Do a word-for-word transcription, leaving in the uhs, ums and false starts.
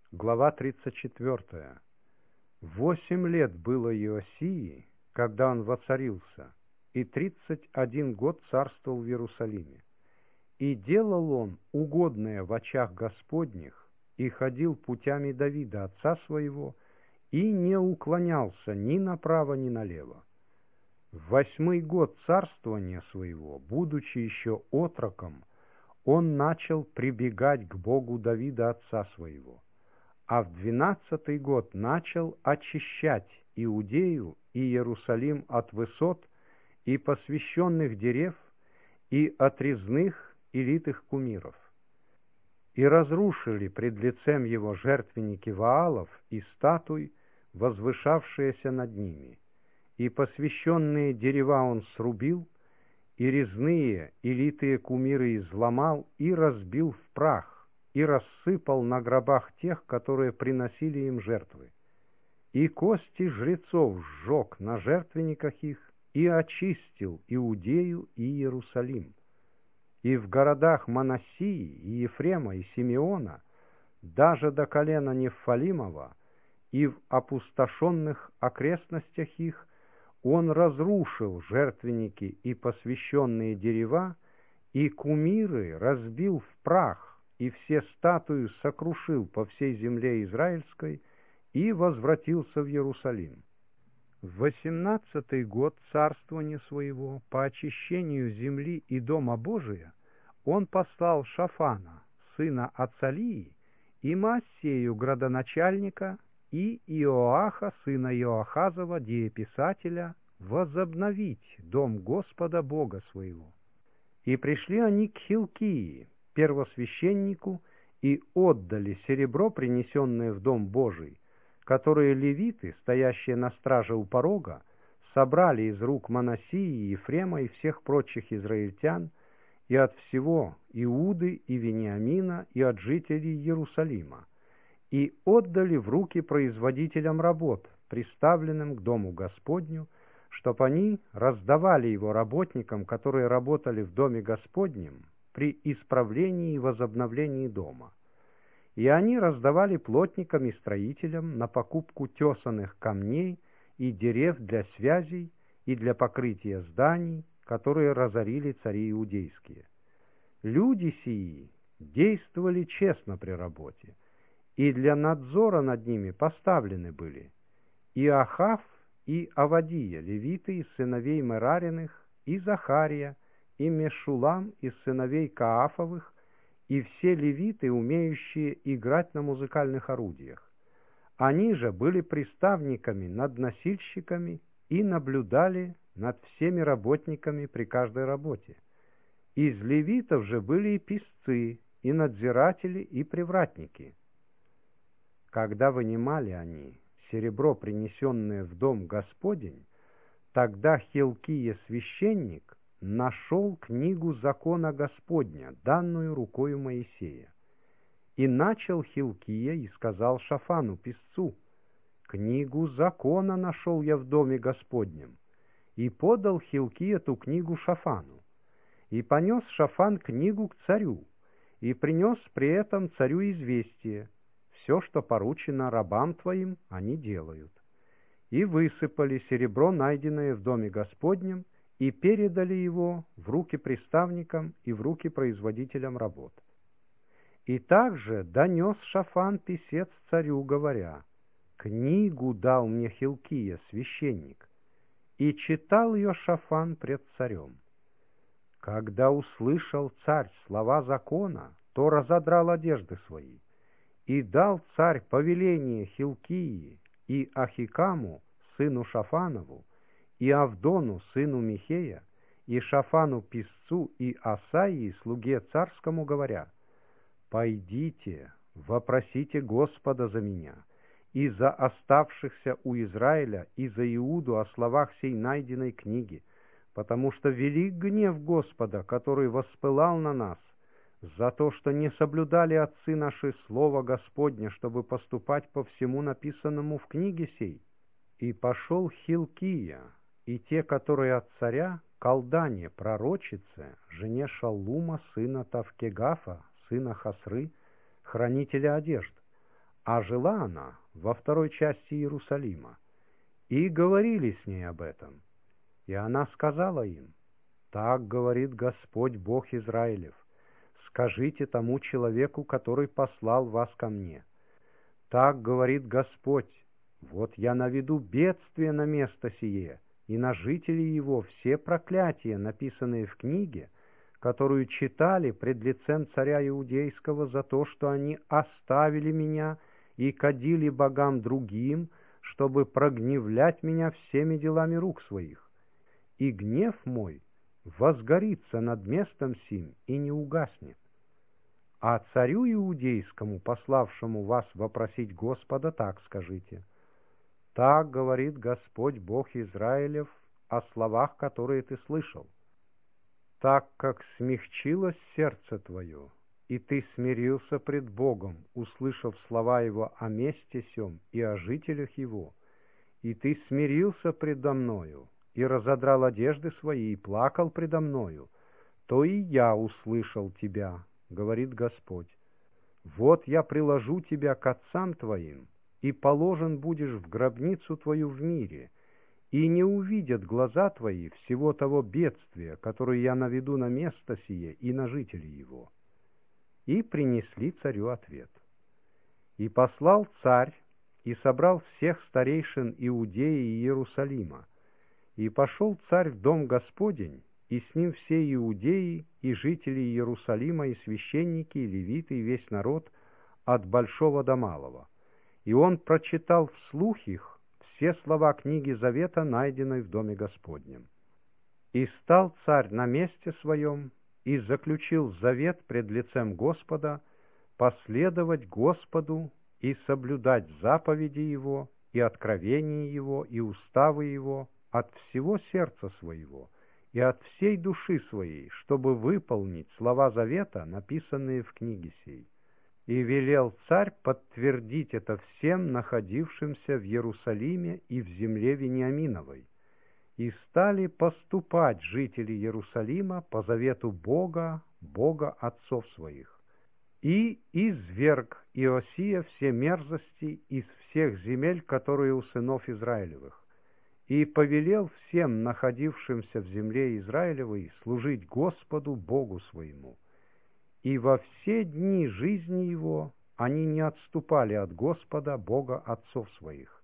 Глава тридцать четвёртая. Восемь лет было Иосии, когда он воцарился, и тридцать один год царствовал в Иерусалиме. И делал он угодное в очах Господних, и ходил путями Давида, отца своего, и не уклонялся ни направо, ни налево. В восьмой год царствования своего, будучи еще отроком, он начал прибегать к Богу Давида, отца своего. А в двенадцатый год начал очищать Иудею и Иерусалим от высот и посвященных дерев, и от резных и литых кумиров. И разрушили пред лицем его жертвенники Ваалов и статуй, возвышавшиеся над ними. И посвященные дерева он срубил, и резные и литые кумиры изломал, и разбил в прах, и рассыпал на гробах тех, которые приносили им жертвы. И кости жрецов сжег на жертвенниках их, и очистил Иудею и Иерусалим. И в городах Манассии, и Ефрема, и Симеона, даже до колена Нефалимова, и в опустошенных окрестностях их, он разрушил жертвенники и посвященные дерева, и кумиры разбил в прах, и все статуи сокрушил по всей земле израильской, и возвратился в Иерусалим. В восемнадцатый год царствования своего по очищению земли и дома Божия он послал Шафана, сына Ацалии, и Маасею, градоначальника, и Иоаха, сына Иоахазова, дееписателя, возобновить дом Господа Бога своего. И пришли они к Хилкии, первосвященнику, и отдали серебро, принесенное в дом Божий, которые левиты, стоящие на страже у порога, собрали из рук Манассии, Ефрема и всех прочих израильтян, и от всего Иуды и Вениамина, и от жителей Иерусалима, и отдали в руки производителям работ, приставленным к дому Господню, чтоб они раздавали его работникам, которые работали в доме Господнем, при исправлении и возобновлении дома. И они раздавали плотникам и строителям на покупку тесаных камней и дерев для связей и для покрытия зданий, которые разорили цари иудейские. Люди сии действовали честно при работе, и для надзора над ними поставлены были Иохав и Авадия, левиты из сыновей Мерариных, и Захария, и Мешулам из сыновей Каафовых, и все левиты, умеющие играть на музыкальных орудиях. Они же были приставниками над носильщиками и наблюдали над всеми работниками при каждой работе. Из левитов же были и писцы, и надзиратели, и привратники. Когда вынимали они серебро, принесенное в дом Господень, тогда Хилкия священник нашел книгу закона Господня, данную рукою Моисея. И начал Хилкия и сказал Шафану, писцу: «Книгу закона нашел я в доме Господнем». И подал Хилкия ту книгу Шафану. И понес Шафан книгу к царю, и принес при этом царю известие: все, что поручено рабам твоим, они делают. И высыпали серебро, найденное в доме Господнем, и передали его в руки приставникам и в руки производителям работ. И также донес Шафан писец царю, говоря: «Книгу дал мне Хилкия, священник». И читал ее Шафан пред царем. Когда услышал царь слова закона, то разодрал одежды свои. И дал царь повеление Хилкии и Ахикаму, сыну Шафанову, и Авдону, сыну Михея, и Шафану писцу, и Асаии, слуге царскому, говоря: «Пойдите, вопросите Господа за меня, и за оставшихся у Израиля, и за Иуду о словах сей найденной книги, потому что велик гнев Господа, который воспылал на нас, за то, что не соблюдали отцы наши слово Господне, чтобы поступать по всему написанному в книге сей». И пошел Хилкия, и те, которые от царя, колдане, пророчице, жене Шаллума, сына Тавкегафа, сына Хасры, хранителя одежд, а жила она во второй части Иерусалима. И говорили с ней об этом. И она сказала им: «Так говорит Господь Бог Израилев, скажите тому человеку, который послал вас ко мне. Так говорит Господь: вот я наведу бедствие на место сие, и на жителей его все проклятия, написанные в книге, которую читали пред лицем царя Иудейского за то, что они оставили меня и кадили богам другим, чтобы прогневлять меня всеми делами рук своих. И гнев мой возгорится над местом сим и не угаснет. А царю Иудейскому, пославшему вас вопросить Господа, так скажите: так говорит Господь Бог Израилев о словах, которые ты слышал. Так как смягчилось сердце твое, и ты смирился пред Богом, услышав слова Его о месте сем и о жителях Его, и ты смирился предо мною, и разодрал одежды свои, и плакал предо мною, то и я услышал тебя, говорит Господь. Вот я приложу тебя к отцам твоим, и положен будешь в гробницу твою в мире, и не увидят глаза твои всего того бедствия, которое я наведу на место сие и на жителей его». И принесли царю ответ. И послал царь, и собрал всех старейшин Иудеи и Иерусалима. И пошел царь в дом Господень, и с ним все иудеи, и жители Иерусалима, и священники, и левиты, и весь народ, от большого до малого. И он прочитал вслух их все слова книги Завета, найденной в доме Господнем. И стал царь на месте своем, и заключил завет пред лицем Господа, последовать Господу и соблюдать заповеди Его, и откровения Его, и уставы Его от всего сердца своего, и от всей души своей, чтобы выполнить слова завета, написанные в книге сей. И велел царь подтвердить это всем находившимся в Иерусалиме и в земле Вениаминовой. И стали поступать жители Иерусалима по завету Бога, Бога отцов своих. И изверг Иосия все мерзости из всех земель, которые у сынов Израилевых, и повелел всем находившимся в земле Израилевой служить Господу Богу своему. И во все дни жизни его они не отступали от Господа, Бога отцов своих.